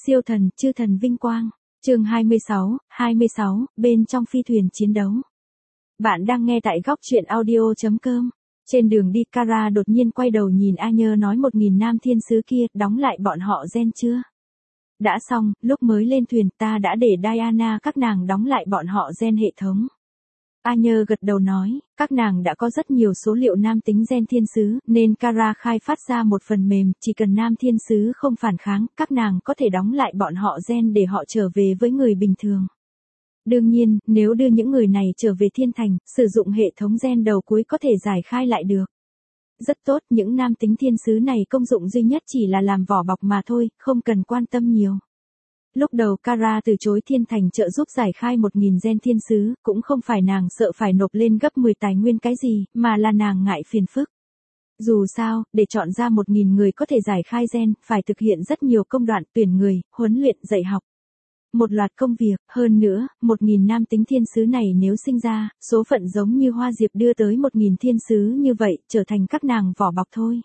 Siêu thần, chư thần vinh quang. Chương 26, bên trong phi thuyền chiến đấu. Bạn đang nghe tại góc truyện audio.com. Trên đường đi Kara đột nhiên quay đầu nhìn A Nhơ nói 1000 nam thiên sứ kia, đóng lại bọn họ gen chưa? Đã xong, lúc mới lên thuyền ta đã để Diana các nàng đóng lại bọn họ gen hệ thống. A Nhơ gật đầu nói, các nàng đã có rất nhiều số liệu nam tính gen thiên sứ, nên Kara khai phát ra một phần mềm, chỉ cần nam thiên sứ không phản kháng, các nàng có thể đóng lại bọn họ gen để họ trở về với người bình thường. Đương nhiên, nếu đưa những người này trở về thiên thành, sử dụng hệ thống gen đầu cuối có thể giải khai lại được. Rất tốt, những nam tính thiên sứ này công dụng duy nhất chỉ là làm vỏ bọc mà thôi, không cần quan tâm nhiều. Lúc đầu Kara từ chối thiên thành trợ giúp giải khai 1000 gen thiên sứ, cũng không phải nàng sợ phải nộp lên gấp 10 tài nguyên cái gì, mà là nàng ngại phiền phức. Dù sao, để chọn ra 1000 người có thể giải khai gen, phải thực hiện rất nhiều công đoạn tuyển người, huấn luyện, dạy học. Một loạt công việc, hơn nữa, 1000 nam tính thiên sứ này nếu sinh ra, số phận giống như Hoa Diệp đưa tới 1000 thiên sứ như vậy, trở thành các nàng vỏ bọc thôi.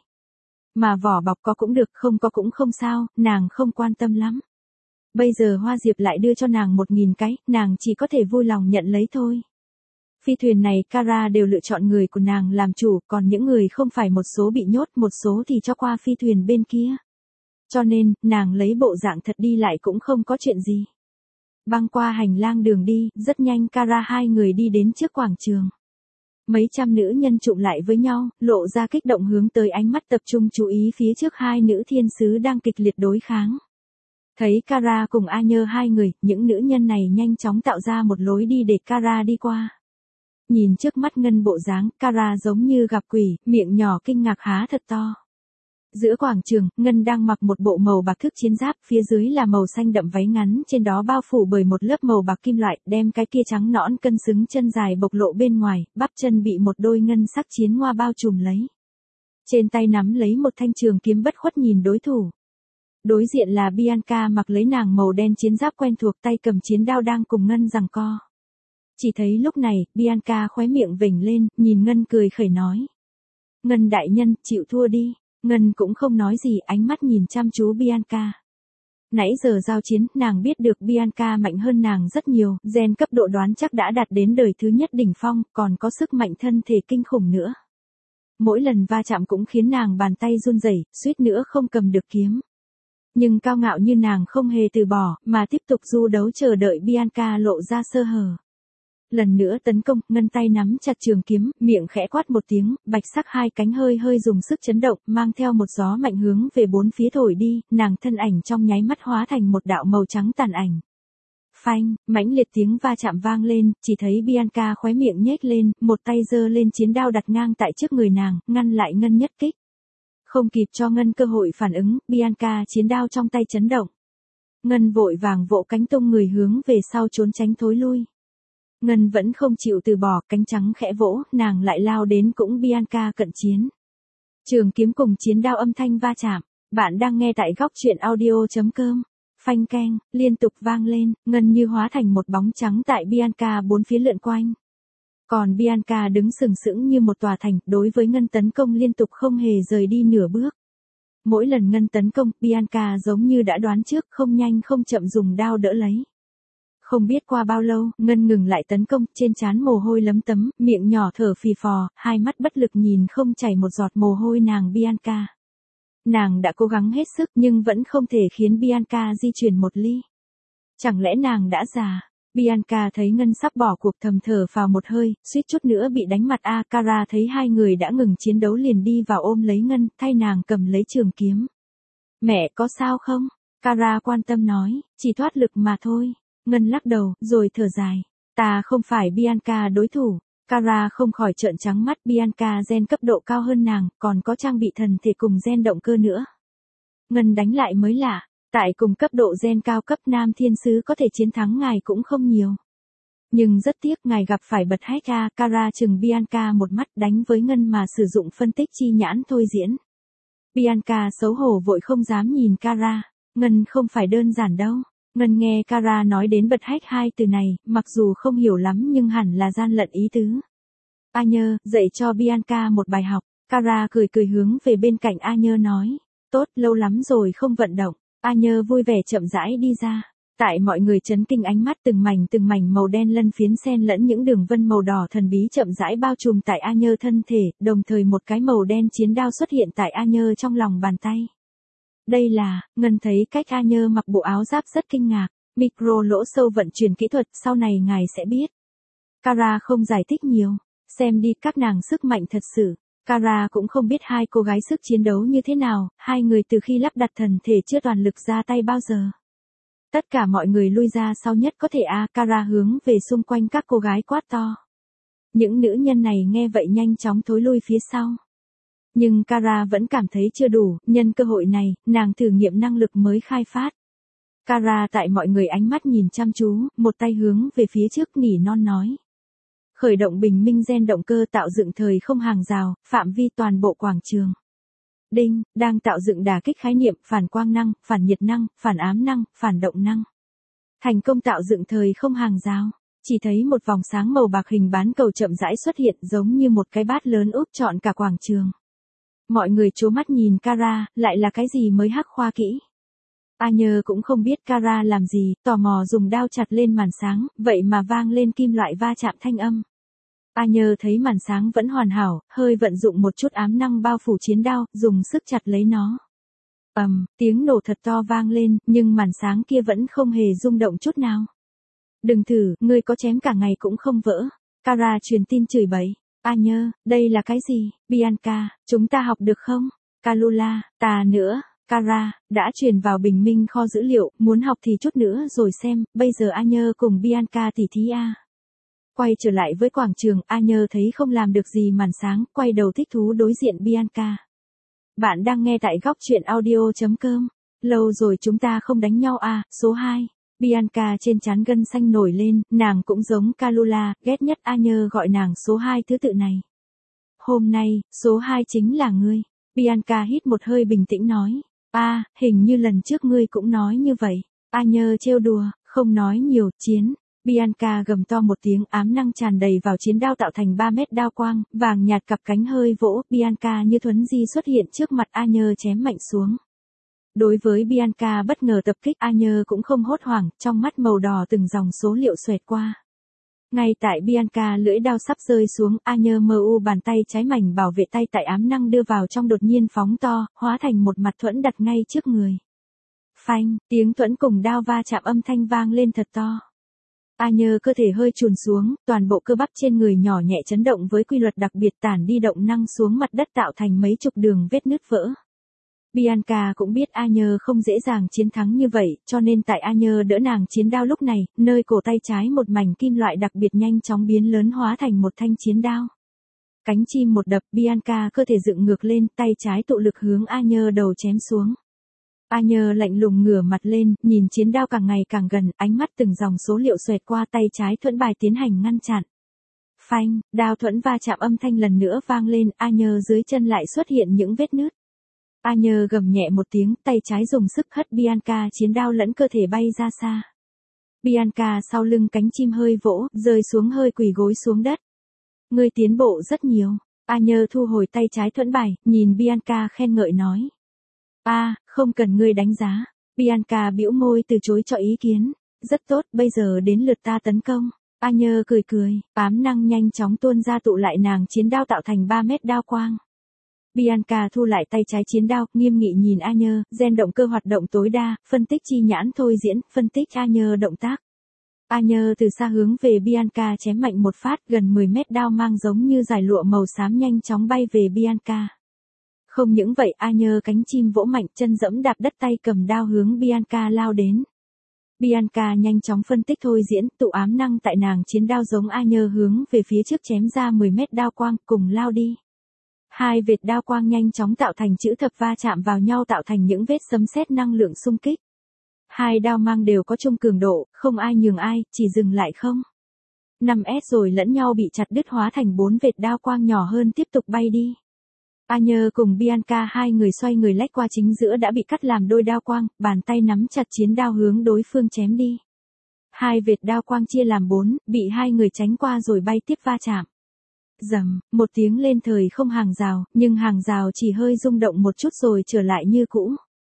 Mà vỏ bọc có cũng được, không có cũng không sao, nàng không quan tâm lắm. Bây giờ Hoa Diệp lại đưa cho nàng 1000 cái, nàng chỉ có thể vui lòng nhận lấy thôi. Phi thuyền này Kara đều lựa chọn người của nàng làm chủ, còn những người không phải một số bị nhốt, một số thì cho qua phi thuyền bên kia. Cho nên, nàng lấy bộ dạng thật đi lại cũng không có chuyện gì. Băng qua hành lang đường đi, rất nhanh Kara hai người đi đến trước quảng trường. Mấy trăm nữ nhân chụm lại với nhau, lộ ra kích động hướng tới ánh mắt tập trung chú ý phía trước hai nữ thiên sứ đang kịch liệt đối kháng. Thấy Kara cùng A Nhơ hai người, những nữ nhân này nhanh chóng tạo ra một lối đi để Kara đi qua. Nhìn trước mắt Ngân bộ dáng, Kara giống như gặp quỷ, miệng nhỏ kinh ngạc há thật to. Giữa quảng trường, Ngân đang mặc một bộ màu bạc thức chiến giáp, phía dưới là màu xanh đậm váy ngắn, trên đó bao phủ bởi một lớp màu bạc kim loại, đem cái kia trắng nõn cân xứng chân dài bộc lộ bên ngoài, bắp chân bị một đôi ngân sắc chiến hoa bao trùm lấy. Trên tay nắm lấy một thanh trường kiếm bất khuất nhìn đối thủ. Đối diện là Bianca mặc lấy nàng màu đen chiến giáp quen thuộc, tay cầm chiến đao đang cùng Ngân giằng co. Chỉ thấy lúc này, Bianca khóe miệng vểnh lên, nhìn Ngân cười khẩy nói. Ngân đại nhân, chịu thua đi. Ngân cũng không nói gì, ánh mắt nhìn chăm chú Bianca. Nãy giờ giao chiến, nàng biết được Bianca mạnh hơn nàng rất nhiều, gen cấp độ đoán chắc đã đạt đến đời thứ nhất đỉnh phong, còn có sức mạnh thân thể kinh khủng nữa. Mỗi lần va chạm cũng khiến nàng bàn tay run rẩy, suýt nữa không cầm được kiếm. Nhưng cao ngạo như nàng không hề từ bỏ, mà tiếp tục du đấu chờ đợi Bianca lộ ra sơ hở. Lần nữa tấn công, Ngân tay nắm chặt trường kiếm, miệng khẽ quát một tiếng, bạch sắc hai cánh hơi hơi dùng sức chấn động, mang theo một gió mạnh hướng về bốn phía thổi đi, nàng thân ảnh trong nháy mắt hóa thành một đạo màu trắng tàn ảnh. Phanh, mãnh liệt tiếng va chạm vang lên, chỉ thấy Bianca khóe miệng nhếch lên, một tay giơ lên chiến đao đặt ngang tại trước người nàng, ngăn lại Ngân nhất kích. Không kịp cho Ngân cơ hội phản ứng, Bianca chiến đao trong tay chấn động. Ngân vội vàng vỗ cánh tung người hướng về sau trốn tránh thối lui. Ngân vẫn không chịu từ bỏ, cánh trắng khẽ vỗ, nàng lại lao đến cũng Bianca cận chiến. Trường kiếm cùng chiến đao âm thanh va chạm, bạn đang nghe tại góc truyện audio.com. Phanh keng, liên tục vang lên, Ngân như hóa thành một bóng trắng tại Bianca bốn phía lượn quanh. Còn Bianca đứng sừng sững như một tòa thành, đối với Ngân tấn công liên tục không hề rời đi nửa bước. Mỗi lần Ngân tấn công, Bianca giống như đã đoán trước, không nhanh không chậm dùng đao đỡ lấy. Không biết qua bao lâu, Ngân ngừng lại tấn công, trên trán mồ hôi lấm tấm, miệng nhỏ thở phì phò, hai mắt bất lực nhìn không chảy một giọt mồ hôi nàng Bianca. Nàng đã cố gắng hết sức nhưng vẫn không thể khiến Bianca di chuyển một ly. Chẳng lẽ nàng đã già? Bianca thấy Ngân sắp bỏ cuộc thầm thở phào một hơi, suýt chút nữa bị đánh mặt. Kara thấy hai người đã ngừng chiến đấu liền đi vào ôm lấy Ngân, thay nàng cầm lấy trường kiếm. Mẹ có sao không? Kara quan tâm nói, chỉ thoát lực mà thôi. Ngân lắc đầu, rồi thở dài. Ta không phải Bianca đối thủ. Kara không khỏi trợn trắng mắt, Bianca gen cấp độ cao hơn nàng, còn có trang bị thần thể cùng gen động cơ nữa. Ngân đánh lại mới lạ, tại cùng cấp độ gen cao cấp nam thiên sứ có thể chiến thắng ngài cũng không nhiều. Nhưng rất tiếc ngài gặp phải bật hách. Kara chừng Bianca một mắt, đánh với Ngân mà sử dụng phân tích chi nhãn thôi diễn. Bianca xấu hổ vội không dám nhìn Kara. Ngân không phải đơn giản đâu. Ngân nghe Kara nói đến bật hách hai từ này, mặc dù không hiểu lắm nhưng hẳn là gian lận ý tứ. A Nhơ, dạy cho Bianca một bài học. Kara cười cười hướng về bên cạnh A Nhơ nói. Tốt, lâu lắm rồi không vận động. A Nhơ vui vẻ chậm rãi đi ra. Tại mọi người chấn kinh ánh mắt từng mảnh màu đen lân phiến xen lẫn những đường vân màu đỏ thần bí chậm rãi bao trùm tại A Nhơ thân thể, đồng thời một cái màu đen chiến đao xuất hiện tại A Nhơ trong lòng bàn tay. Đây là, Ngân thấy cách A Nhơ mặc bộ áo giáp rất kinh ngạc, micro lỗ sâu vận chuyển kỹ thuật sau này ngài sẽ biết. Kara không giải thích nhiều, xem đi các nàng sức mạnh thật sự. Kara cũng không biết hai cô gái sức chiến đấu như thế nào, hai người từ khi lắp đặt thần thể chưa toàn lực ra tay bao giờ. Tất cả mọi người lui ra sau nhất có thể Kara hướng về xung quanh các cô gái quát to. Những nữ nhân này nghe vậy nhanh chóng thối lui phía sau. Nhưng Kara vẫn cảm thấy chưa đủ, nhân cơ hội này, nàng thử nghiệm năng lực mới khai phát. Kara tại mọi người ánh mắt nhìn chăm chú, một tay hướng về phía trước nỉ non nói. Khởi động bình minh gen động cơ tạo dựng thời không hàng rào, phạm vi toàn bộ quảng trường. Đinh, đang tạo dựng đả kích khái niệm, phản quang năng, phản nhiệt năng, phản ám năng, phản động năng. Thành công tạo dựng thời không hàng rào. Chỉ thấy một vòng sáng màu bạc hình bán cầu chậm rãi xuất hiện giống như một cái bát lớn úp trọn cả quảng trường. Mọi người trố mắt nhìn Kara, lại là cái gì mới hắc khoa kỹ. A Nhơ cũng không biết Kara làm gì, tò mò dùng đao chặt lên màn sáng, vậy mà vang lên kim loại va chạm thanh âm. A Nhơ thấy màn sáng vẫn hoàn hảo, hơi vận dụng một chút ám năng bao phủ chiến đao, dùng sức chặt lấy nó. Tiếng nổ thật to vang lên, nhưng màn sáng kia vẫn không hề rung động chút nào. Đừng thử, ngươi có chém cả ngày cũng không vỡ. Kara truyền tin chửi bậy. A Nhơ, đây là cái gì? Bianca, chúng ta học được không? Kalula, ta nữa. Kara, đã truyền vào bình minh kho dữ liệu, muốn học thì chút nữa rồi xem, bây giờ A Nhơ cùng Bianca tỉ thí a. Quay trở lại với quảng trường, A Nhơ thấy không làm được gì màn sáng, quay đầu thích thú đối diện Bianca. Bạn đang nghe tại góc truyện audio.com. Lâu rồi chúng ta không đánh nhau à, số 2. Bianca trên trán gân xanh nổi lên, nàng cũng giống Kalula, ghét nhất A Nhơ gọi nàng số 2 thứ tự này. Hôm nay, số 2 chính là ngươi. Bianca hít một hơi bình tĩnh nói. Hình như lần trước ngươi cũng nói như vậy. A Nhơ trêu đùa, không nói nhiều, chiến. Bianca gầm to một tiếng, ám năng tràn đầy vào chiến đao tạo thành 3 mét đao quang, vàng nhạt cặp cánh hơi vỗ, Bianca như thuấn di xuất hiện trước mặt A Nhơ chém mạnh xuống. Đối với Bianca bất ngờ tập kích, A Nhơ cũng không hốt hoảng, trong mắt màu đỏ từng dòng số liệu xoẹt qua. Ngay tại Bianca lưỡi đao sắp rơi xuống, A Nhơ mu bàn tay trái mảnh bảo vệ tay tại ám năng đưa vào trong đột nhiên phóng to, hóa thành một mặt thuẫn đặt ngay trước người. Phanh, tiếng thuẫn cùng đao va chạm âm thanh vang lên thật to. A Nhơ cơ thể hơi chùn xuống, toàn bộ cơ bắp trên người nhỏ nhẹ chấn động với quy luật đặc biệt tản đi động năng xuống mặt đất tạo thành mấy chục đường vết nứt vỡ. Bianca cũng biết A Nhơ không dễ dàng chiến thắng như vậy, cho nên tại A Nhơ đỡ nàng chiến đao lúc này, nơi cổ tay trái một mảnh kim loại đặc biệt nhanh chóng biến lớn hóa thành một thanh chiến đao. Cánh chim một đập, Bianca cơ thể dựng ngược lên, tay trái tụ lực hướng A Nhơ đầu chém xuống. A Nhơ lạnh lùng ngửa mặt lên, nhìn chiến đao càng ngày càng gần, ánh mắt từng dòng số liệu xoẹt qua, tay trái thuẫn bài tiến hành ngăn chặn. Phanh, đao thuẫn va chạm âm thanh lần nữa vang lên, A Nhơ dưới chân lại xuất hiện những vết nứt. A Nhơ gầm nhẹ một tiếng, tay trái dùng sức hất Bianca chiến đao lẫn cơ thể bay ra xa. Bianca sau lưng cánh chim hơi vỗ, rơi xuống hơi quỳ gối xuống đất. Ngươi tiến bộ rất nhiều. A Nhơ thu hồi tay trái thuẫn bài, nhìn Bianca khen ngợi nói. Không cần ngươi đánh giá. Bianca bĩu môi từ chối cho ý kiến. Rất tốt, bây giờ đến lượt ta tấn công. A Nhơ cười cười, ám năng nhanh chóng tuôn ra tụ lại nàng chiến đao tạo thành 3 mét đao quang. Bianca thu lại tay trái chiến đao, nghiêm nghị nhìn A Nhơ, gen động cơ hoạt động tối đa, phân tích chi nhãn thôi diễn, phân tích A Nhơ động tác. A Nhơ từ xa hướng về Bianca chém mạnh một phát, gần 10 mét đao mang giống như dải lụa màu xám nhanh chóng bay về Bianca. Không những vậy, A Nhơ cánh chim vỗ mạnh, chân dẫm đạp đất, tay cầm đao hướng Bianca lao đến. Bianca nhanh chóng phân tích thôi diễn, tụ ám năng tại nàng chiến đao giống A Nhơ hướng về phía trước chém ra 10 mét đao quang, cùng lao đi. Hai vệt đao quang nhanh chóng tạo thành chữ thập va chạm vào nhau tạo thành những vết sấm sét năng lượng xung kích. Hai đao mang đều có chung cường độ, không ai nhường ai, chỉ dừng lại không. 5S rồi lẫn nhau bị chặt đứt hóa thành 4 vệt đao quang nhỏ hơn tiếp tục bay đi. A Nhơ cùng Bianca hai người xoay người lách qua chính giữa đã bị cắt làm đôi đao quang, bàn tay nắm chặt chiến đao hướng đối phương chém đi. Hai vệt đao quang chia làm 4, bị hai người tránh qua rồi bay tiếp va chạm. Rầm, một tiếng lên thời không hàng rào, nhưng hàng rào chỉ hơi rung động một chút rồi trở lại như cũ.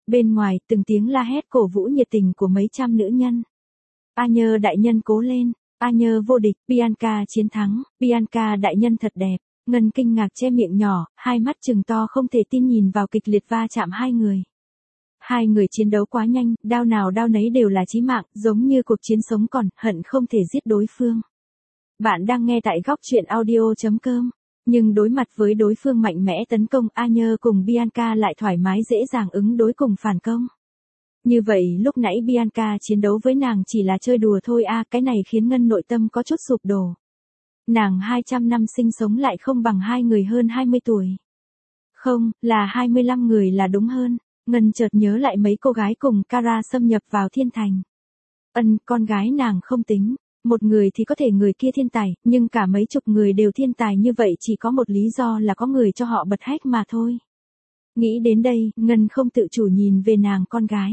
Bên ngoài, từng tiếng la hét cổ vũ nhiệt tình của mấy trăm nữ nhân. A Nhơ đại nhân cố lên, A Nhơ vô địch, Bianca chiến thắng, Bianca đại nhân thật đẹp. Ngân kinh ngạc che miệng nhỏ, hai mắt trừng to không thể tin nhìn vào kịch liệt va chạm hai người. Hai người chiến đấu quá nhanh, đao nào đao nấy đều là chí mạng, giống như cuộc chiến sống còn, hận không thể giết đối phương. Bạn đang nghe tại góc truyện audio.com. Nhưng đối mặt với đối phương mạnh mẽ tấn công, A Nhơ cùng Bianca lại thoải mái dễ dàng ứng đối cùng phản công. Như vậy lúc nãy Bianca chiến đấu với nàng chỉ là chơi đùa thôi cái này khiến Ngân nội tâm có chút sụp đổ. Nàng 200 năm sinh sống lại không bằng hai người hơn 20 tuổi. Không, là 25 người là đúng hơn. Ngân chợt nhớ lại mấy cô gái cùng Kara xâm nhập vào thiên thành. Con gái nàng không tính. Một người thì có thể người kia thiên tài, nhưng cả mấy chục người đều thiên tài như vậy chỉ có một lý do là có người cho họ bật hách mà thôi. Nghĩ đến đây, Ngân không tự chủ nhìn về nàng con gái.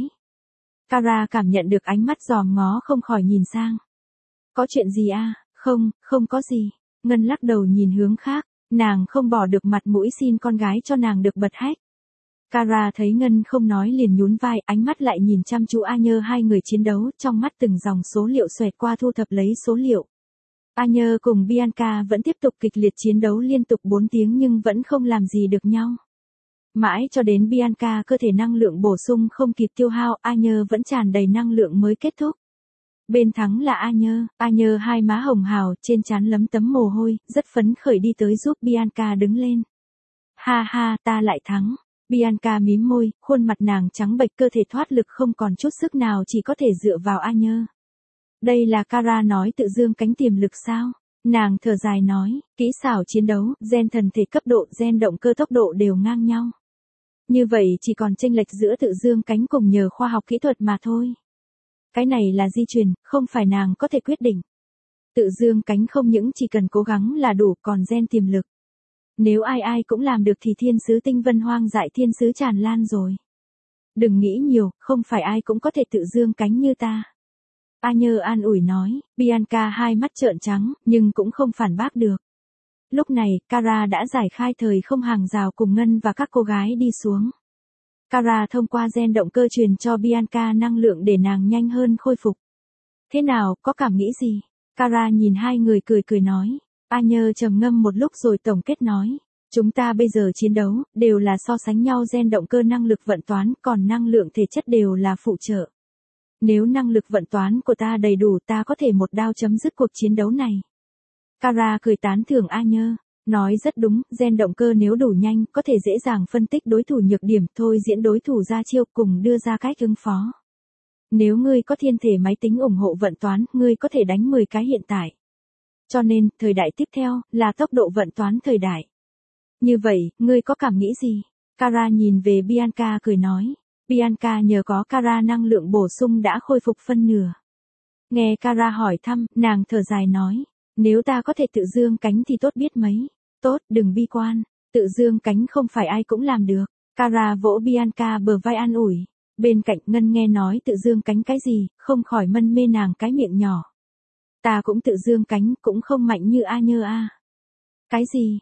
Kara cảm nhận được ánh mắt giòm ngó không khỏi nhìn sang. Có chuyện gì Không có gì. Ngân lắc đầu nhìn hướng khác, nàng không bỏ được mặt mũi xin con gái cho nàng được bật hách. Kara thấy Ngân không nói liền nhún vai, ánh mắt lại nhìn chăm chú A Nhơ hai người chiến đấu, trong mắt từng dòng số liệu xoẹt qua thu thập lấy số liệu. A Nhơ cùng Bianca vẫn tiếp tục kịch liệt chiến đấu liên tục 4 tiếng nhưng vẫn không làm gì được nhau. Mãi cho đến Bianca cơ thể năng lượng bổ sung không kịp tiêu hao, A Nhơ vẫn tràn đầy năng lượng mới kết thúc. Bên thắng là A Nhơ hai má hồng hào, trên trán lấm tấm mồ hôi, rất phấn khởi đi tới giúp Bianca đứng lên. Ha ha, ta lại thắng. Bianca mím môi, khuôn mặt nàng trắng bệch, cơ thể thoát lực không còn chút sức nào, chỉ có thể dựa vào A Nhơ. Đây là Kara nói tự dương cánh tiềm lực sao? Nàng thở dài nói, kỹ xảo chiến đấu, gen thần thể cấp độ, gen động cơ tốc độ đều ngang nhau. Như vậy chỉ còn chênh lệch giữa tự dương cánh cùng nhờ khoa học kỹ thuật mà thôi. Cái này là di truyền, không phải nàng có thể quyết định. Tự dương cánh không những chỉ cần cố gắng là đủ, còn gen tiềm lực. Nếu ai cũng làm được thì thiên sứ tinh vân hoang dại thiên sứ tràn lan rồi. Đừng nghĩ nhiều, không phải ai cũng có thể tự dương cánh như ta. A Nhơ an ủi nói, Bianca hai mắt trợn trắng, nhưng cũng không phản bác được. Lúc này, Kara đã giải khai thời không hàng rào cùng Ngân và các cô gái đi xuống. Kara thông qua gen động cơ truyền cho Bianca năng lượng để nàng nhanh hơn khôi phục. Thế nào, có cảm nghĩ gì? Kara nhìn hai người cười nói. A Nhơ trầm ngâm một lúc rồi tổng kết nói. Chúng ta bây giờ chiến đấu, đều là so sánh nhau gen động cơ năng lực vận toán, còn năng lượng thể chất đều là phụ trợ. Nếu năng lực vận toán của ta đầy đủ ta có thể một đao chấm dứt cuộc chiến đấu này. Kara cười tán thưởng A Nhơ. Nói rất đúng, gen động cơ nếu đủ nhanh, có thể dễ dàng phân tích đối thủ nhược điểm, thôi diễn đối thủ ra chiêu cùng đưa ra cách ứng phó. Nếu ngươi có thiên thể máy tính ủng hộ vận toán, ngươi có thể đánh 10 cái hiện tại. Cho nên, thời đại tiếp theo, là tốc độ vận toán thời đại. Như vậy, ngươi có cảm nghĩ gì? Kara nhìn về Bianca cười nói. Bianca nhờ có Kara năng lượng bổ sung đã khôi phục phân nửa. Nghe Kara hỏi thăm, nàng thở dài nói. Nếu ta có thể tự dương cánh thì tốt biết mấy. Tốt, đừng bi quan. Tự dương cánh không phải ai cũng làm được. Kara vỗ Bianca bờ vai an ủi. Bên cạnh Ngân nghe nói tự dương cánh cái gì, không khỏi mân mê nàng cái miệng nhỏ. Ta cũng tự dương cánh, cũng không mạnh như A Nhơ a. Cái gì,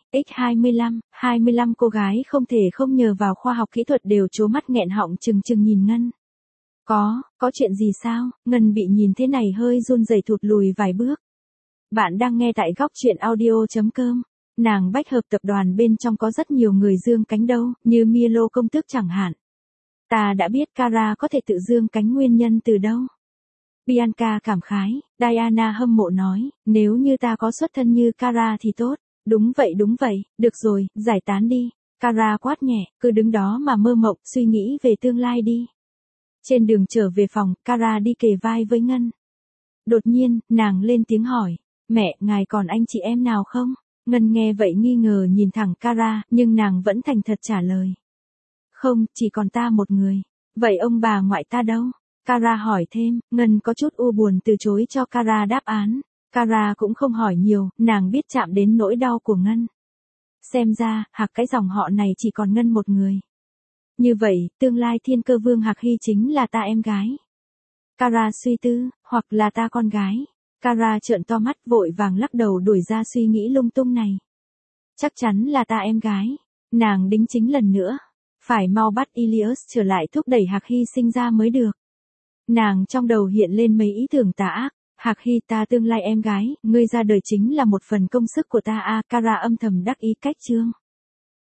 X25 cô gái không thể không nhờ vào khoa học kỹ thuật đều trố mắt nghẹn họng chừng nhìn Ngân. Có chuyện gì sao? Ngân bị nhìn thế này hơi run rẩy thụt lùi vài bước. Bạn đang nghe tại góc truyện audio.com. Nàng bách hợp tập đoàn bên trong có rất nhiều người dương cánh đâu, như Milo công tước chẳng hạn. Ta đã biết Kara có thể tự dương cánh nguyên nhân từ đâu. Bianca cảm khái, Diana hâm mộ nói, nếu như ta có xuất thân như Kara thì tốt. Đúng vậy, được rồi, giải tán đi. Kara quát nhẹ, cứ đứng đó mà mơ mộng, suy nghĩ về tương lai đi. Trên đường trở về phòng, Kara đi kề vai với Ngân. Đột nhiên, nàng lên tiếng hỏi, mẹ, ngài còn anh chị em nào không? Ngân nghe vậy nghi ngờ nhìn thẳng Kara, nhưng nàng vẫn thành thật trả lời. Không, chỉ còn ta một người. Vậy ông bà ngoại ta đâu? Kara hỏi thêm, Ngân có chút u buồn từ chối cho Kara đáp án. Kara cũng không hỏi nhiều, nàng biết chạm đến nỗi đau của Ngân. Xem ra, Hạc cái dòng họ này chỉ còn Ngân một người. Như vậy, tương lai thiên cơ vương Hạc Hy chính là ta em gái. Kara suy tư, hoặc là ta con gái. Kara trợn to mắt vội vàng lắc đầu đuổi ra suy nghĩ lung tung này. Chắc chắn là ta em gái. Nàng đính chính lần nữa. Phải mau bắt Ilias trở lại thúc đẩy Hạc Hy sinh ra mới được. Nàng trong đầu hiện lên mấy ý tưởng tà ác. Hạc Hy, ta tương lai em gái, ngươi ra đời chính là một phần công sức của ta. Kara âm thầm đắc ý cách trương.